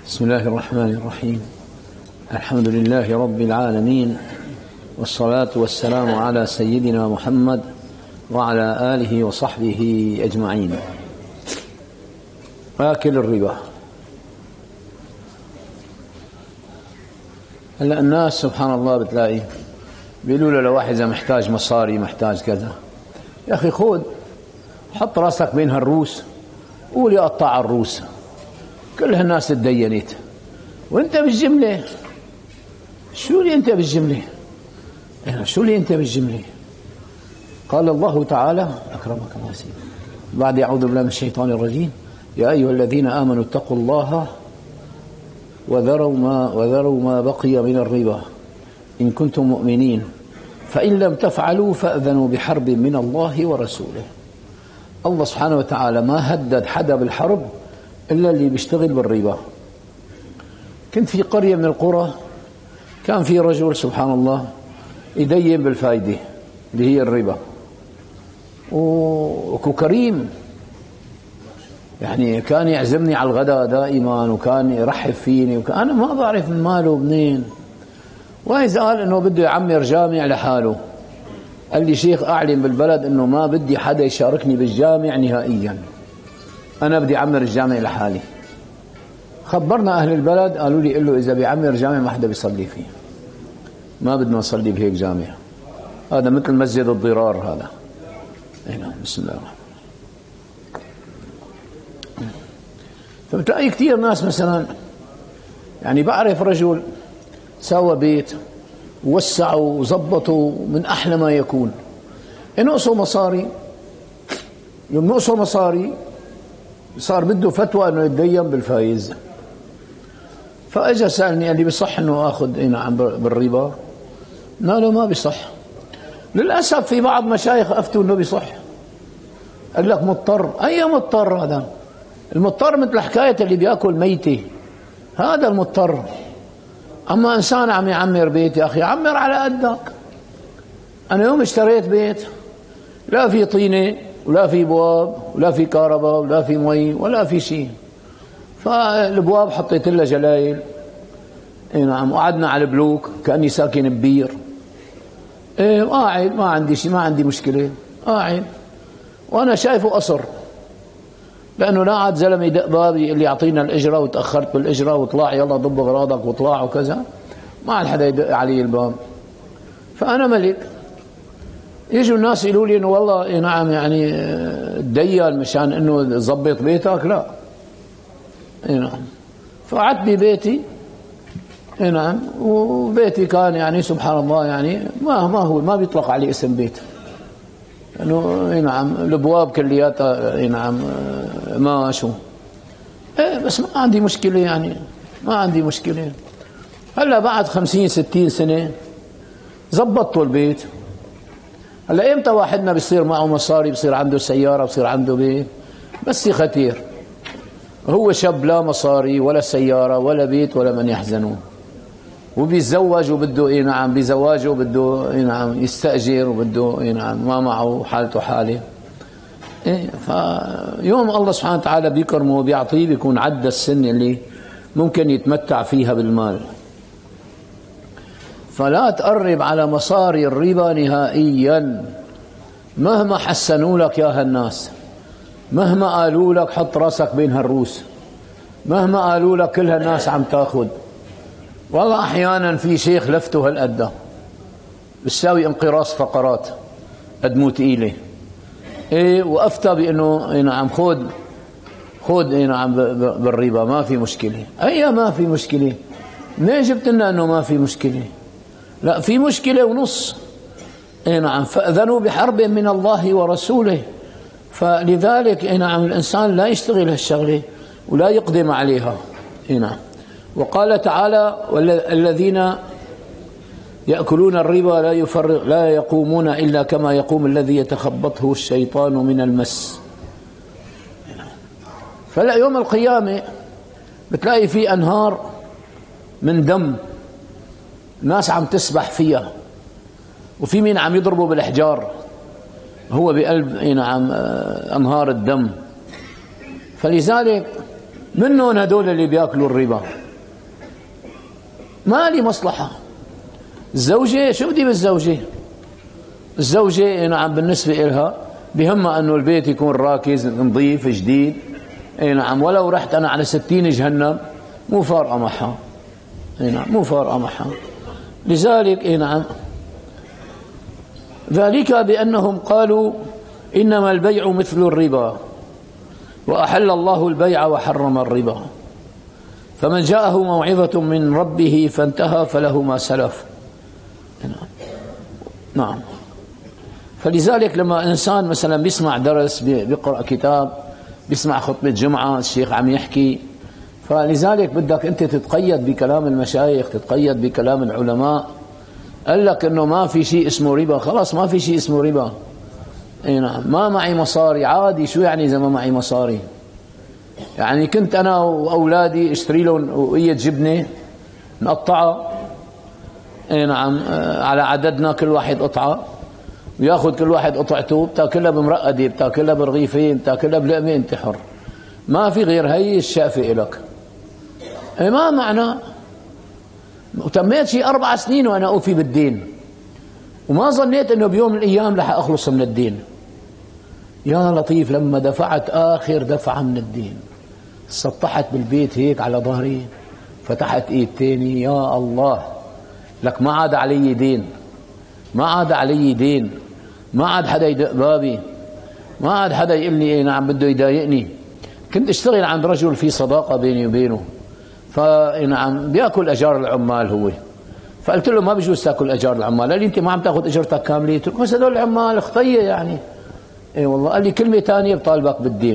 بسم الله الرحمن الرحيم. الحمد لله رب العالمين، والصلاة والسلام على سيدنا محمد وعلى آله وصحبه أجمعين. آكل الربا. هلا الناس سبحان الله بتلاقي بيقولوا له لواحد إذا محتاج مصاري محتاج كذا، يا أخي خذ حط راسك بين هالروس قول يا قطاع الروس، كل هالناس تدينت وانت بالجملة. شو اللي انت بالجملة؟ شو اللي انت بالجملة؟ قال الله تعالى أكرمك الله سيدي بعد أعوذ بالله من الشيطان الرجيم: يا أيها الذين آمنوا اتقوا الله وذروا ما بقي من الربا إن كنتم مؤمنين فإن لم تفعلوا فأذنوا بحرب من الله ورسوله. الله سبحانه وتعالى ما هدد حدا بالحرب إلا اللي بيشتغل بالربا. كنت في قرية من القرى كان في رجل سبحان الله يدين بالفايدة اللي هي الربا، وكريم يعني كان يعزمني على الغداء دائما وكان يرحب فيني، أنا ما بعرف من ماله منين. وإذا قال إنه بده يعمر جامع لحاله، قال لي شيخ أعلن بالبلد إنه ما بدي حدا يشاركني بالجامع نهائيا، أنا بدي أعمر الجامع لحالي. خبرنا أهل البلد قالوا لي له إذا بيعمر جامع ما حدا بيصلي فيه، ما بدنا نصلي بهيك جامع، هذا مثل مسجد الضرار هذا. هنا بسم الله الرحمن الرحيم. فبتلاقي كثير ناس مثلا يعني بعرف رجل سوى بيت ووسعوا وظبطوا من أحلى ما يكون، نقصوا مصاري. يوم نقصوا مصاري صار بده فتوى انه يتدين بالفايز، فاجا سالني قال لي بصح انه اخذ نعم بالربا؟ قال له ما بصح. للاسف في بعض مشايخ افتوا انه بصح، قال لك مضطر. اي مضطر؟ هذا المضطر مثل حكايه اللي بياكل ميته، هذا المضطر. اما انسان عم يعمر بيت، يا اخي عمر على قدك. انا يوم اشتريت بيت لا في طينه ولا في بواب ولا في كهرباء ولا في مي ولا في شيء، فالبواب حطيت لها جلايل نعم، وقعدنا على البلوك كأني ساكن ببير. قاعد ما عندي شيء، ما عندي مشكلة، قاعد وانا شايفه قصر، لانه لا عاد زلمه يدق بابي اللي يعطينا الاجره وتاخرت بالاجره وطلع يلا ضب اغراضك وطلع وكذا، ما عاد حدا يدق علي الباب. فانا ملك. يجوا الناس يقولوا لي انه والله نعم يعني تدين مشان انه تظبط بيتك، لا نعم. فقعدت ببيتي نعم، وبيتي كان يعني سبحان الله يعني ما هو ما بيطلق عليه اسم بيت، انه نعم الابواب كلياتها نعم ما شو بس ما عندي مشكله، يعني ما عندي مشكله. هلا بعد 50-60 سنه زبطوا البيت. هلا امتى واحدنا بيصير معه مصاري، بصير عنده سياره، بصير عنده بيت؟ بس ختير هو شاب لا مصاري ولا سياره ولا بيت ولا من يحزنون، وبيتزوج وبده نعم بزواجه بده نعم يستأجر وبده نعم ما معه حالته حاله. فيوم الله سبحانه وتعالى بيكرمه وبيعطيه بيكون عدى السن اللي ممكن يتمتع فيها بالمال. فلا تقرب على مصاري الربا نهائيا، مهما حسنوا لك يا هالناس، مهما قالوا لك حط راسك بين هالروس، مهما قالوا لك كل هالناس عم تاخذ. والله احيانا في شيخ لفته هالقد بتساوي انقراص فقرات قد مو ثقيله، وافتى بانه نعم خذ نعم بالربا ما في مشكله. ما في مشكله؟ منين جبت لنا انه ما في مشكله؟ لا في مشكله ونص. نعم فأذنوا بحرب من الله ورسوله. فلذلك نعم الانسان لا يشتغل هالشغله ولا يقدم عليها. نعم. وقال تعالى: والذين يأكلون الربا لا يقومون إلا كما يقوم الذي يتخبطه الشيطان من المس. فلا يوم القيامة بتلاقي في أنهار من دم ناس عم تسبح فيها، وفي مين عم يضربوا بالحجار هو بقلب نعم أنهار الدم. فلذلك منهم هدول اللي بياكلوا الربا. ما لي مصلحة. الزوجة شو بدي بالزوجة؟ الزوجة نعم بالنسبة إلها بهمها أنه البيت يكون راكز نظيف جديد، نعم ولو رحت أنا على 60 جهنم مو فارقة معها، نعم مو فارقة معها. لذلك نعم ذلك بأنهم قالوا إنما البيع مثل الربا وأحل الله البيع وحرم الربا، فمن جاءه موعظة من ربه فانتهى فله ما سلف. نعم. فلذلك لما إنسان مثلا بيسمع درس، بيقرأ كتاب، بيسمع خطبة جمعة الشيخ عم يحكي، فلذلك بدك أنت تتقيد بكلام المشايخ، تتقيد بكلام العلماء. قال لك إنه ما في شيء اسمه ربا، خلاص ما في شيء اسمه ربا. نعم. ما معي مصاري عادي، شو يعني إذا ما معي مصاري؟ يعني كنت أنا وأولادي اشتري لهم وقية جبنة نقطعها، نعم، على عددنا كل واحد قطعة، وياخذ كل واحد قطعته، بتاكلها بمرقدة، بتاكلها برغيفين، بتاكلها بلقمة، انت حر، ما في غير هي الشقفة إلك. ما معنى وتميت شيء 4 سنين وأنا أوفي بالدين، وما ظنيت أنه بيوم من الأيام رح أخلص من الدين. يا لطيف، لما دفعت آخر دفعة من الدين سطحت بالبيت هيك على ظهري، فتحت ايد تاني، يا الله لك ما عاد علي دين، ما عاد علي دين، ما عاد حدا يدق بابي، ما عاد حدا يقول لي نعم بده يضايقني. كنت اشتغل عند رجل في صداقة بيني وبينه، فنعم بياكل أجار العمال هو، فقلت له ما بيجوز تاكل أجار العمال. قال لي أنت ما عم تاخذ أجرتك كاملة؟ قلت له بس هذول العمال خطية يعني. اي والله. قال لي كلمة ثانية بطالبك بالدين.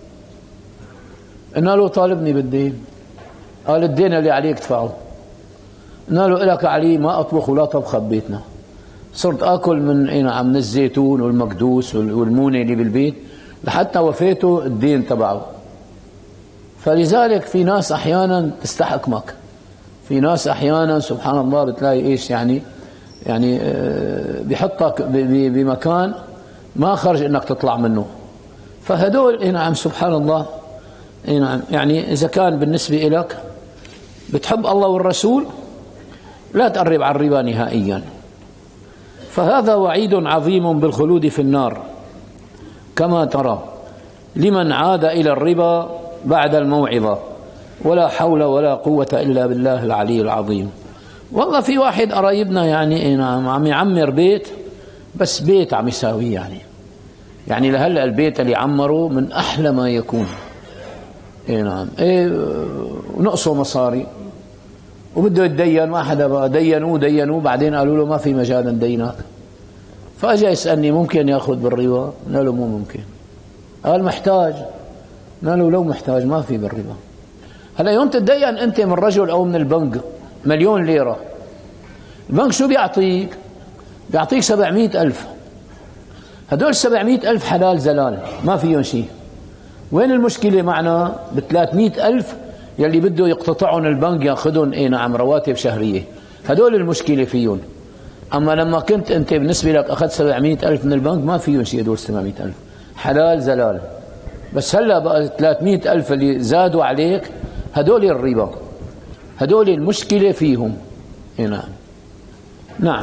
قلنا له طالبني بالدين. قال الدين اللي عليك تدفعه. قلنا له إلك علي ما أطبخ ولا طبخ ببيتنا، صرت آكل من نعم من الزيتون والمقدوس والمونة اللي بالبيت لحتى وفيته الدين تبعه. فلذلك في ناس أحيانا تستحكمك، في ناس أحيانا سبحان الله بتلاقي إيش يعني بيحطك بمكان ما خرج إنك تطلع منه. فهدول نعم سبحان الله نعم يعني إذا كان بالنسبة إلك بتحب الله والرسول لا تقرب على الربا نهائيا. فهذا وعيد عظيم بالخلود في النار كما ترى لمن عاد إلى الربا بعد الموعظة، ولا حول ولا قوة إلا بالله العلي العظيم. والله في واحد قرايبنا يعني نعم عم يعمر بيت، بس بيت عم يساويه يعني لهلا البيت اللي عمره من أحلى ما يكون. نعم ونقصه مصاري وبده يتدين، ما حدا بقى دينوه بعدين قالوا له ما في مجال ندينك. فأجا يسألني ممكن ياخذ بالربا؟ قلنا له مو ممكن. قال محتاج؟ قلنا له لو محتاج ما في بالربا. هلا يوم تتدين أنت من رجل أو من البنك 1,000,000 ليرة، البنك شو بيعطيك؟ بيعطيك 700,000. هدول 700,000 حلال زلال ما فيهم شيء. وين المشكلة معنا ب300,000 يلي بده يقتطعون البنك ياخذون نعم رواتب شهرية؟ هدول المشكلة فيهم. أما لما كنت أنت بالنسبة لك أخذت 700,000 من البنك ما فيهم شيء، هدول 700,000 حلال زلال. بس هلا بقى 300,000 اللي زادوا عليك هدول الربا، هدول المشكلة فيهم. نعم.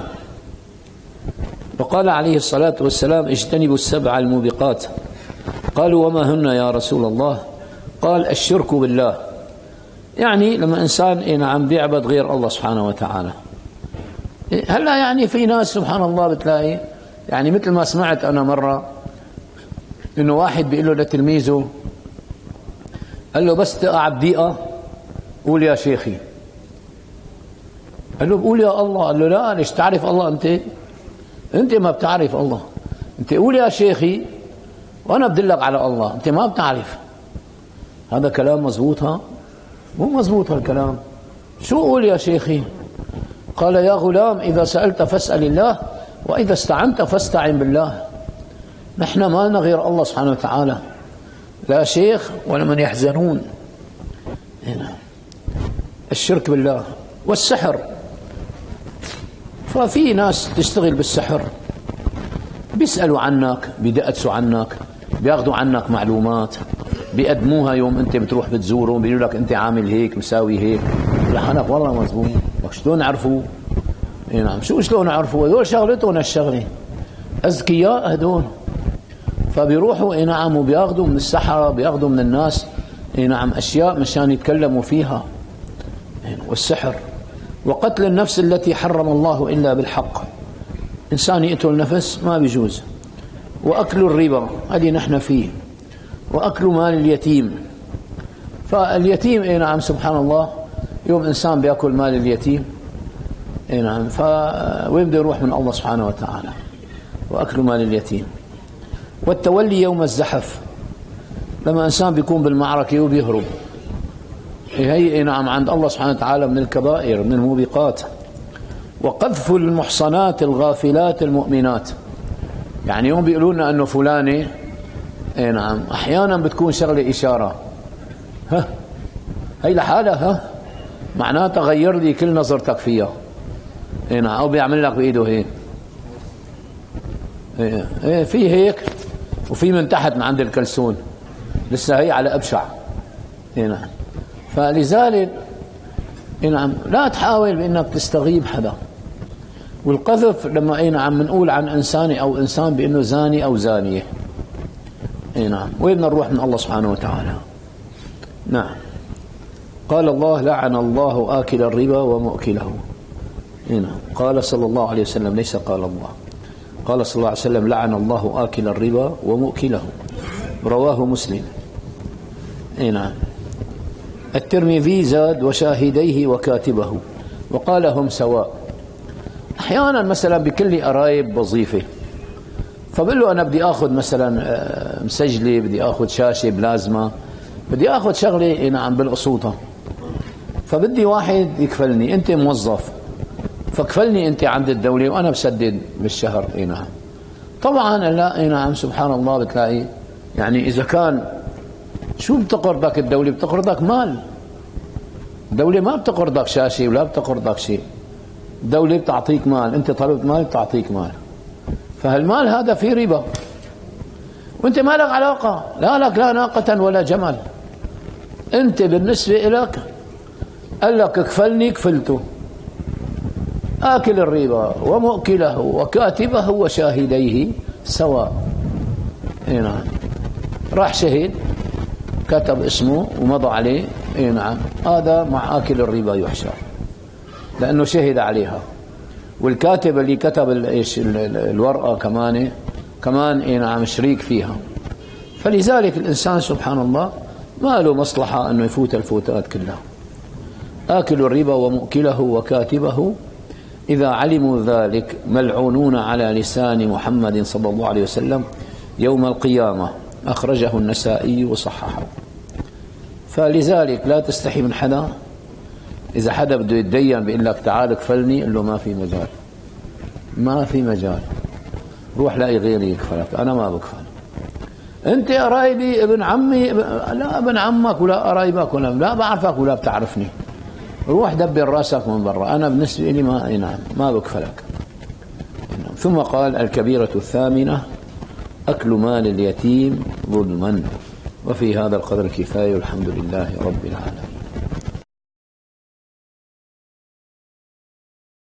وقال عليه الصلاة والسلام اجتنبوا السبع الموبقات. قالوا وما هن يا رسول الله؟ قال الشرك بالله، يعني لما إنسان نعم بيعبد غير الله سبحانه وتعالى. هلا يعني في ناس سبحان الله بتلاقي يعني مثل ما سمعت أنا مرة إنه واحد بيقول له لتلميذه، قال له بس تقع بدقيقة قول يا شيخي. قال له بقول يا الله. قال له لا، ليش تعرف الله أنت ما بتعرف الله. أنت قول يا شيخي وأنا بدلك على الله، أنت ما بتعرف. هذا كلام مزبوط؟ مو مزبوط هالكلام. شو قول يا شيخي؟ قال يا غلام إذا سألت فاسأل الله، وإذا استعنت فاستعن بالله. نحن ما لنا غير الله سبحانه وتعالى، لا شيخ ولا من يحزنون. هنا الشرك بالله والسحر. ففي ناس تشتغل بالسحر، بيسألوا عنك، بيدقسوا عنك، بياخذوا عنك معلومات، بيقدموها يوم أنت بتروح بتزورهم، بيقولوا لك أنت عامل هيك مساوي هيك، لحنك والله مزبوط. شلون عرفوا؟ نعم. شلون عرفوا؟ هذول شغلتهم الشغلة، أذكياء هذول. فبيروحوا نعم وبياخذوا من السحرة، بياخذوا من الناس نعم أشياء مشان يتكلموا فيها. والسحر وقتل النفس التي حرم الله إلا بالحق، إنسان يقتل نفس ما بيجوز. وأكل الربا هذه نحن فيه، وأكل مال اليتيم. فاليتيم نعم سبحان الله، يوم إنسان بيأكل مال اليتيم نعم فوين بده يروح من الله سبحانه وتعالى؟ وأكل مال اليتيم. والتولي يوم الزحف، لما إنسان بيكون بالمعركة وبيهرب، هي نعم عند الله سبحانه وتعالى من الكبائر من الموبقات. وقذف المحصنات الغافلات المؤمنات، يعني يوم بيقولوا لنا أنه فلانة نعم أحيانا بتكون شغلة إشارة، هي لحالها معناتها غير لي كل نظرتك فيها نعم، أو بيعمل لك بإيده هيك في هيك، وفي من تحت من عند الكلسون لسه هي على أبشع نعم. فلذلك نعم لا تحاول بأنك تستغيب حدا. والقذف لما نعم بنقول عن إنسان أو إنسان بأنه زاني أو زانية نعم، وين بدنا نروح من الله سبحانه وتعالى؟ نعم. قال الله لعن الله آكل الربا ومؤكله. نعم. قال صلى الله عليه وسلم، ليس قال الله، قال صلى الله عليه وسلم لعن الله آكل الربا ومؤكله، رواه مسلم. نعم. الترمذي زاد وشاهديه وكاتبه، وقال هم سواء. أحيانا مثلا بكل قرايب وظيفة، فبقول له أنا بدي أخذ مثلا مسجلة، بدي أخذ شاشة بلازما، بدي أخذ شغلة نعم بالقسوطة، فبدي واحد يكفلني، أنت موظف فكفلني أنت عند الدولة وأنا بسدد بالشهر نعم. طبعا لا نعم سبحان الله بتلاقي يعني إذا كان شو بتقرضك الدولة؟ بتقرضك مال. الدولة ما بتقرضك شاشة ولا بتقرضك شيء، الدولة بتعطيك مال، أنت طلبت مال بتعطيك مال، فهالمال هذا فيه ربا وأنت ما لك علاقة، لا لك لا ناقة ولا جمل. أنت بالنسبة لك قال لك اكفلني كفلته. آكل الربا ومؤكله وكاتبه وشاهديه سواء. نعم. راح شهد كتب اسمه ومضى عليه نعم، هذا مع آكل الربا يحشر لأنه شهد عليها. والكاتب اللي كتب الورقة كمان نعم شريك فيها. فلذلك الإنسان سبحان الله ما له مصلحة أنه يفوت الفوتات كلها. آكل الربا ومؤكله وكاتبه إذا علموا ذلك ملعونون على لسان محمد صلى الله عليه وسلم يوم القيامة. أخرجه النسائي وصححه. فلذلك لا تستحي من حدا. إذا حدا بده يتدين بيقول لك تعال كفلني، قل له ما في مجال، ما في مجال، روح لاقي غيري يكفلك، أنا ما بكفل. أنت قرايبي ابن عمي، لا ابن عمك ولا قرايبك ولا لا بعرفك ولا بتعرفني، روح دبر راسك من برا، أنا بالنسبة لي ما بكفلك. ثم قال الكبيرة الثامنة أكل مال اليتيم ظلما. وفي هذا القدر كفاية، والحمد لله رب العالمين.